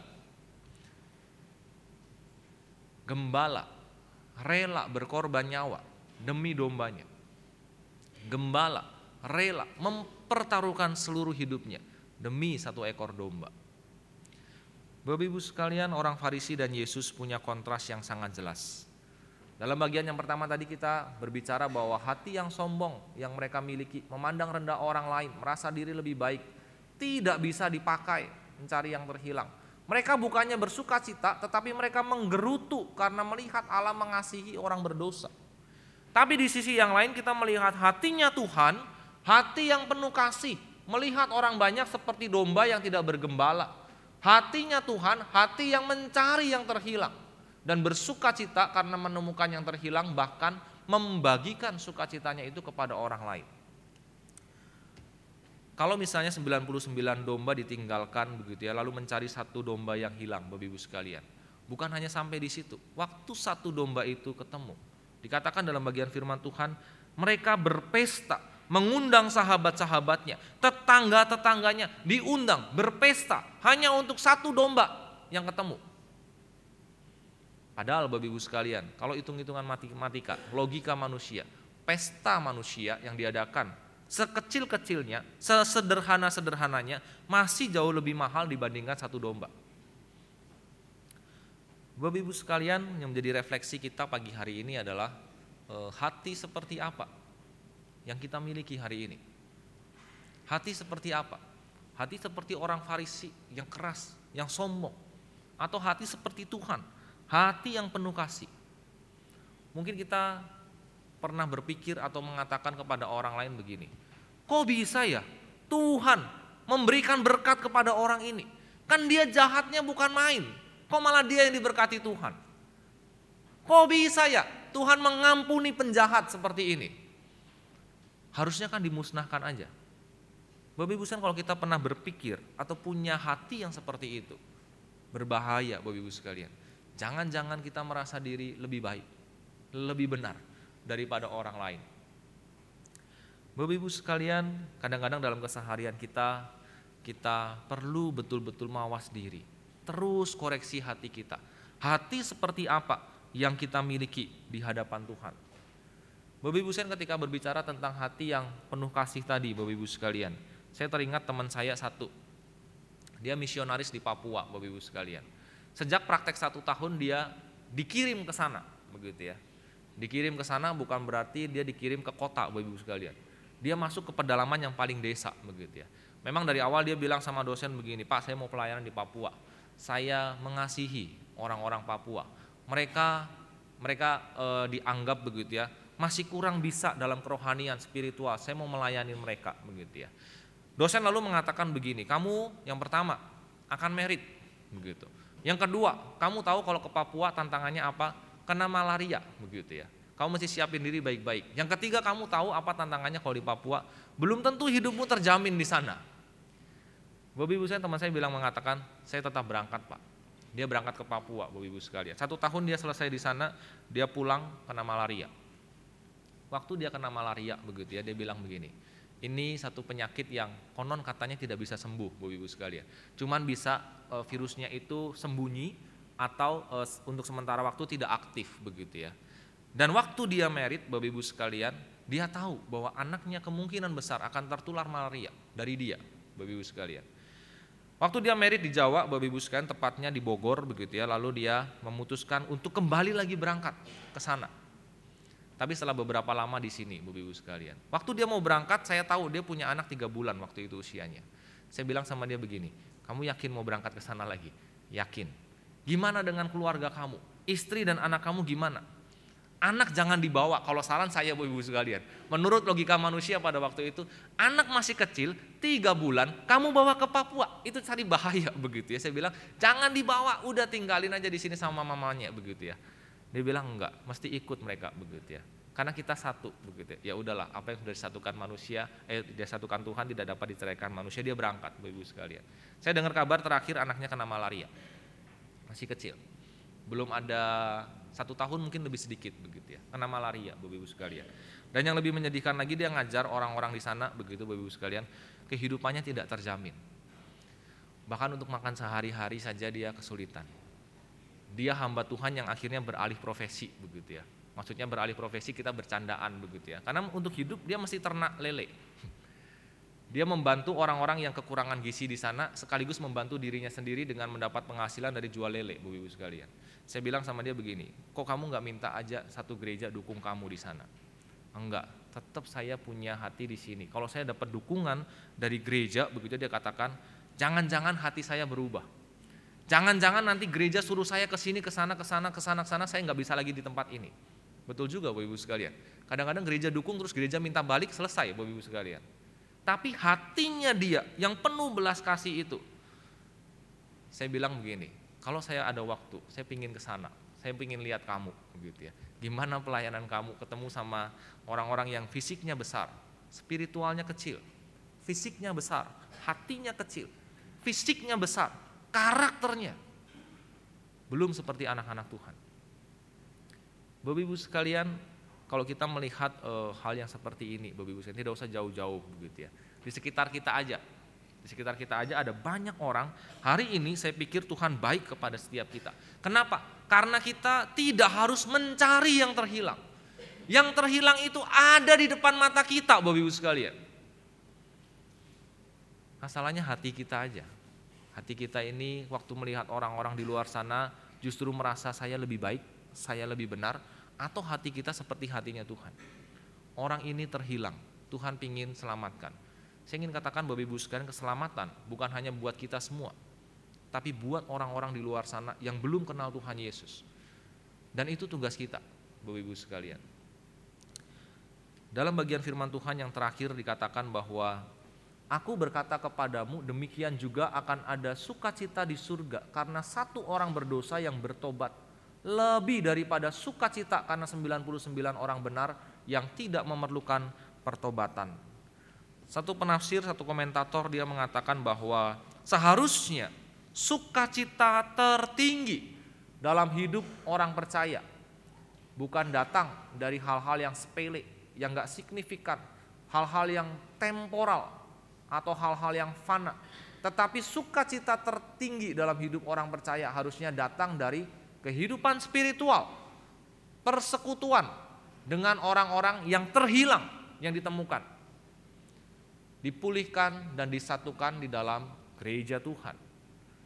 Gembala rela berkorban nyawa demi dombanya. Gembala rela mempertaruhkan seluruh hidupnya demi 1 ekor domba. Bapak Ibu sekalian, orang Farisi dan Yesus punya kontras yang sangat jelas. Dalam bagian yang pertama tadi kita berbicara bahwa hati yang sombong yang mereka miliki, memandang rendah orang lain, merasa diri lebih baik, tidak bisa dipakai mencari yang terhilang. Mereka bukannya bersuka cita, tetapi mereka menggerutu karena melihat Allah mengasihi orang berdosa. Tapi di sisi yang lain kita melihat hatinya Tuhan, hati yang penuh kasih, melihat orang banyak seperti domba yang tidak bergembala. Hatinya Tuhan, hati yang mencari yang terhilang dan bersuka cita karena menemukan yang terhilang, bahkan membagikan sukacitanya itu kepada orang lain. Kalau misalnya 99 domba ditinggalkan begitu ya, lalu mencari 1 domba yang hilang Bapak Ibu sekalian. Bukan hanya sampai di situ. Waktu 1 domba itu ketemu, dikatakan dalam bagian firman Tuhan, mereka berpesta, mengundang sahabat-sahabatnya, tetangga-tetangganya diundang berpesta hanya untuk 1 domba yang ketemu. Padahal Bapak Ibu sekalian, kalau hitung-hitungan matematika, logika manusia, pesta manusia yang diadakan sekecil-kecilnya, sesederhana-sederhananya masih jauh lebih mahal dibandingkan 1 domba. Bapak Ibu sekalian, yang menjadi refleksi kita pagi hari ini adalah hati seperti apa yang kita miliki hari ini. Hati seperti apa? Hati seperti orang Farisi yang keras, yang sombong, atau hati seperti Tuhan, hati yang penuh kasih. Mungkin kita pernah berpikir atau mengatakan kepada orang lain begini, kok bisa ya Tuhan memberikan berkat kepada orang ini? Kan dia jahatnya bukan main, kok malah dia yang diberkati Tuhan? Kok bisa ya Tuhan mengampuni penjahat seperti ini? Harusnya kan dimusnahkan aja. Bapak Ibu sekalian, kalau kita pernah berpikir atau punya hati yang seperti itu, berbahaya Bapak Ibu sekalian. Jangan-jangan kita merasa diri lebih baik, lebih benar daripada orang lain. Bapak Ibu sekalian, kadang-kadang dalam keseharian kita perlu betul-betul mawas diri, terus koreksi hati kita. Hati seperti apa yang kita miliki di hadapan Tuhan? Bapak Ibu sekalian, ketika berbicara tentang hati yang penuh kasih tadi, Bapak Ibu sekalian, saya teringat teman saya satu, dia misionaris di Papua, Bapak Ibu sekalian. Sejak praktek 1 tahun dia dikirim ke sana, begitu ya. Dikirim ke sana bukan berarti dia dikirim ke kota, Bapak Ibu sekalian. Dia masuk ke pedalaman yang paling desa, begitu ya. Memang dari awal dia bilang sama dosen begini, Pak, saya mau pelayanan di Papua. Saya mengasihi orang-orang Papua. Mereka dianggap begitu ya, masih kurang bisa dalam kerohanian, spiritual. Saya mau melayani mereka, begitu ya. Dosen lalu mengatakan begini, kamu yang pertama akan merit, begitu. Yang kedua, kamu tahu kalau ke Papua tantangannya apa? Kena malaria, begitu ya. Kamu mesti siapin diri baik-baik. Yang ketiga, kamu tahu apa tantangannya kalau di Papua? Belum tentu hidupmu terjamin di sana. Bapak Ibu saya, teman saya bilang mengatakan, saya tetap berangkat, Pak. Dia berangkat ke Papua, Bapak Ibu sekalian. 1 tahun dia selesai di sana, dia pulang kena malaria. Waktu dia kena malaria, begitu ya, dia bilang begini, ini satu penyakit yang konon katanya tidak bisa sembuh, Bapak Ibu sekalian. Cuman bisa virusnya itu sembunyi atau untuk sementara waktu tidak aktif, begitu ya. Dan waktu dia merit, Bapak Ibu sekalian, dia tahu bahwa anaknya kemungkinan besar akan tertular malaria dari dia, Bapak Ibu sekalian. Waktu dia merit di Jawa, Bapak Ibu sekalian, tepatnya di Bogor, begitu ya, lalu dia memutuskan untuk kembali lagi berangkat ke sana. Tapi setelah beberapa lama di sini, Bapak Ibu sekalian. Waktu dia mau berangkat, saya tahu dia punya anak 3 bulan waktu itu usianya. Saya bilang sama dia begini, kamu yakin mau berangkat ke sana lagi? Yakin. Gimana dengan keluarga kamu? Istri dan anak kamu gimana? Anak jangan dibawa, kalau saran saya Bapak Ibu sekalian. Menurut logika manusia pada waktu itu, anak masih kecil, 3 bulan, kamu bawa ke Papua, itu cari bahaya, begitu ya. Saya bilang, jangan dibawa, udah tinggalin aja di sini sama mamanya, begitu ya. Dia bilang enggak, mesti ikut mereka, begitu ya. Karena kita satu, begitu ya. Ya udahlah, apa yang sudah disatukan manusia, disatukan Tuhan tidak dapat diceraikan manusia. Dia berangkat, Bapak Ibu sekalian. Saya dengar kabar terakhir anaknya kena malaria, masih kecil, belum ada 1 tahun, mungkin lebih sedikit, begitu ya, kena malaria, Bapak Ibu sekalian. Dan yang lebih menyedihkan lagi, dia ngajar orang-orang di sana, begitu Bapak Ibu sekalian, kehidupannya tidak terjamin. Bahkan untuk makan sehari-hari saja dia kesulitan. Dia hamba Tuhan yang akhirnya beralih profesi, begitu ya. Maksudnya beralih profesi, kita bercandaan, begitu ya. Karena untuk hidup dia mesti ternak lele. Dia membantu orang-orang yang kekurangan gizi di sana, sekaligus membantu dirinya sendiri dengan mendapat penghasilan dari jual lele, Bapak Ibu sekalian. Saya bilang sama dia begini, kok kamu nggak minta aja satu gereja dukung kamu di sana? Enggak, tetap saya punya hati di sini. Kalau saya dapat dukungan dari gereja, begitu dia katakan, jangan-jangan hati saya berubah. Jangan-jangan nanti gereja suruh saya ke sini, ke sana, saya nggak bisa lagi di tempat ini. Betul juga, Bapak Ibu sekalian. Kadang-kadang gereja dukung, terus gereja minta balik, selesai, Bapak Ibu sekalian. Tapi hatinya dia yang penuh belas kasih itu, saya bilang begini, kalau saya ada waktu, saya pingin ke sana, saya pingin lihat kamu, begitu ya. Gimana pelayanan kamu, ketemu sama orang-orang yang fisiknya besar, spiritualnya kecil, fisiknya besar, hatinya kecil, fisiknya besar, karakternya belum seperti anak-anak Tuhan. Bapak Ibu sekalian, kalau kita melihat hal yang seperti ini, Bapak Ibu sekalian, tidak usah jauh-jauh, begitu ya. Di sekitar kita aja ada banyak orang. Hari ini saya pikir Tuhan baik kepada setiap kita. Kenapa? Karena kita tidak harus mencari yang terhilang. Yang terhilang itu ada di depan mata kita, Bapak Ibu sekalian. Masalahnya hati kita aja. Hati kita ini waktu melihat orang-orang di luar sana justru merasa saya lebih baik, saya lebih benar, atau hati kita seperti hatinya Tuhan. Orang ini terhilang, Tuhan ingin selamatkan. Saya ingin katakan Bapak Ibu sekalian, keselamatan bukan hanya buat kita semua, tapi buat orang-orang di luar sana yang belum kenal Tuhan Yesus. Dan itu tugas kita, Bapak Ibu sekalian. Dalam bagian firman Tuhan yang terakhir dikatakan bahwa aku berkata kepadamu, demikian juga akan ada sukacita di surga karena satu orang berdosa yang bertobat, lebih daripada sukacita karena 99 orang benar yang tidak memerlukan pertobatan. Satu penafsir, satu komentator dia mengatakan bahwa seharusnya sukacita tertinggi dalam hidup orang percaya bukan datang dari hal-hal yang sepele, yang gak signifikan, hal-hal yang temporal atau hal-hal yang fana, tetapi sukacita tertinggi dalam hidup orang percaya harusnya datang dari kehidupan spiritual, persekutuan dengan orang-orang yang terhilang, yang ditemukan, dipulihkan dan disatukan di dalam gereja Tuhan.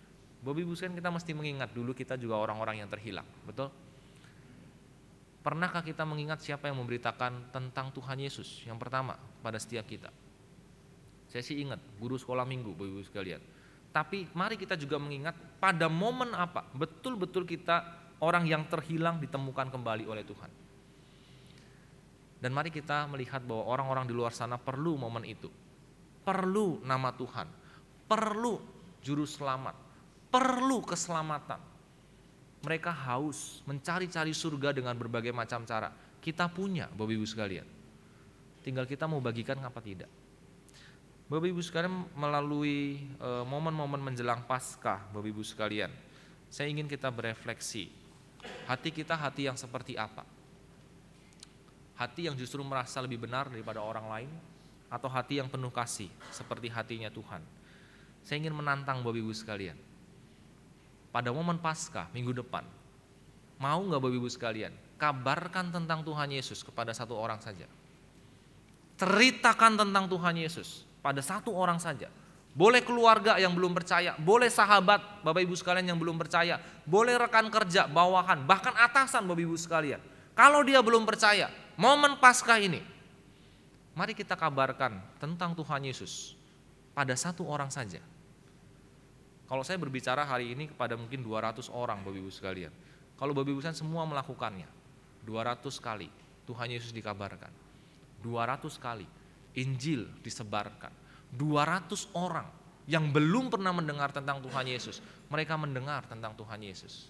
Bapak Ibu sekalian, kita mesti mengingat dulu kita juga orang-orang yang terhilang, betul? Pernahkah kita mengingat siapa yang memberitakan tentang Tuhan Yesus yang pertama pada setiap kita? Saya sih ingat guru sekolah minggu, Bapak Ibu sekalian. Tapi mari kita juga mengingat pada momen apa betul-betul kita orang yang terhilang ditemukan kembali oleh Tuhan. Dan mari kita melihat bahwa orang-orang di luar sana perlu momen itu. Perlu nama Tuhan, perlu juru selamat, perlu keselamatan. Mereka haus mencari-cari surga dengan berbagai macam cara. Kita punya, Bapak Ibu sekalian. Tinggal kita mau bagikan apa tidak. Bapak Ibu sekalian, melalui momen-momen menjelang Paskah, Bapak Ibu sekalian, saya ingin kita berefleksi. Hati kita hati yang seperti apa? Hati yang justru merasa lebih benar daripada orang lain, atau hati yang penuh kasih seperti hatinya Tuhan? Saya ingin menantang Bapak Ibu sekalian. Pada momen Paskah minggu depan, mau gak Bapak Ibu sekalian kabarkan tentang Tuhan Yesus kepada satu orang saja? Ceritakan tentang Tuhan Yesus pada satu orang saja. Boleh keluarga yang belum percaya, boleh sahabat Bapak Ibu sekalian yang belum percaya, boleh rekan kerja, bawahan, bahkan atasan Bapak Ibu sekalian. Kalau dia belum percaya, momen Paskah ini, mari kita kabarkan tentang Tuhan Yesus pada satu orang saja. Kalau saya berbicara hari ini kepada mungkin 200 orang Bapak Ibu sekalian. Kalau Bapak Ibu sekalian semua melakukannya, 200 kali Tuhan Yesus dikabarkan. 200 kali Injil disebarkan. 200 orang yang belum pernah mendengar tentang Tuhan Yesus, mereka mendengar tentang Tuhan Yesus.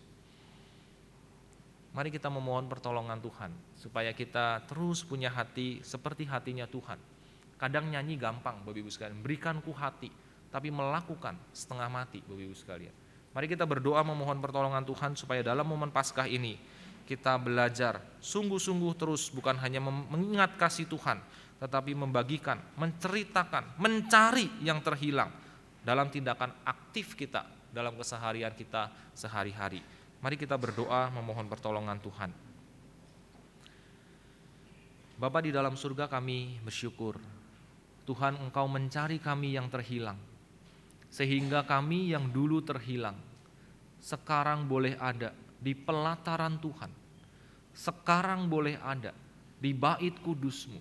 Mari kita memohon pertolongan Tuhan supaya kita terus punya hati seperti hatinya Tuhan. Kadang nyanyi gampang Bapak Ibu sekalian, berikanku hati, tapi melakukan setengah mati Bapak Ibu sekalian. Mari kita berdoa memohon pertolongan Tuhan supaya dalam momen Paskah ini kita belajar sungguh-sungguh terus, bukan hanya mengingat kasih Tuhan, tetapi membagikan, menceritakan, mencari yang terhilang dalam tindakan aktif kita dalam keseharian kita sehari-hari. Mari kita berdoa memohon pertolongan Tuhan. Bapa di dalam surga, kami bersyukur Tuhan, Engkau mencari kami yang terhilang, sehingga kami yang dulu terhilang sekarang boleh ada di pelataran Tuhan, sekarang boleh ada di bait kudus-Mu.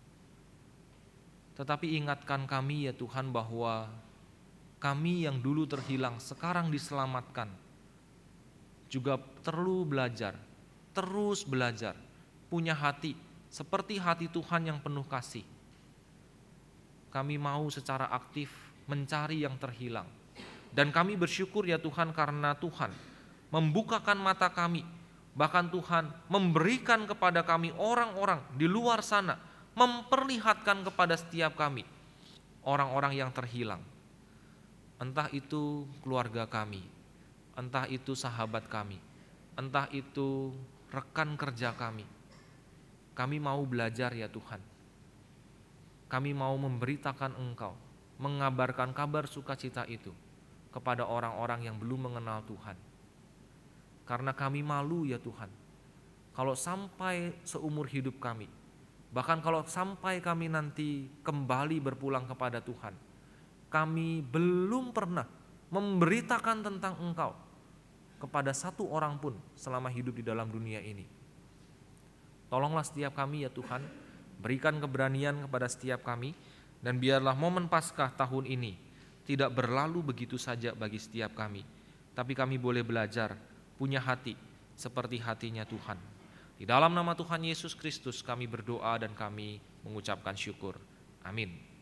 Tetapi ingatkan kami ya Tuhan, bahwa kami yang dulu terhilang sekarang diselamatkan, juga perlu belajar, terus belajar, punya hati seperti hati Tuhan yang penuh kasih. Kami mau secara aktif mencari yang terhilang. Dan kami bersyukur ya Tuhan, karena Tuhan membukakan mata kami, bahkan Tuhan memberikan kepada kami orang-orang di luar sana, memperlihatkan kepada setiap kami orang-orang yang terhilang. Entah itu keluarga kami, entah itu sahabat kami, entah itu rekan kerja kami. Kami mau belajar ya Tuhan. Kami mau memberitakan Engkau, mengabarkan kabar sukacita itu kepada orang-orang yang belum mengenal Tuhan. Karena kami malu ya Tuhan, kalau sampai seumur hidup kami, bahkan kalau sampai kami nanti kembali berpulang kepada Tuhan, kami belum pernah memberitakan tentang Engkau kepada satu orang pun selama hidup di dalam dunia ini. Tolonglah setiap kami ya Tuhan, berikan keberanian kepada setiap kami, dan biarlah momen Paskah tahun ini tidak berlalu begitu saja bagi setiap kami, tapi kami boleh belajar punya hati seperti hatinya Tuhan. Di dalam nama Tuhan Yesus Kristus kami berdoa dan kami mengucapkan syukur. Amin.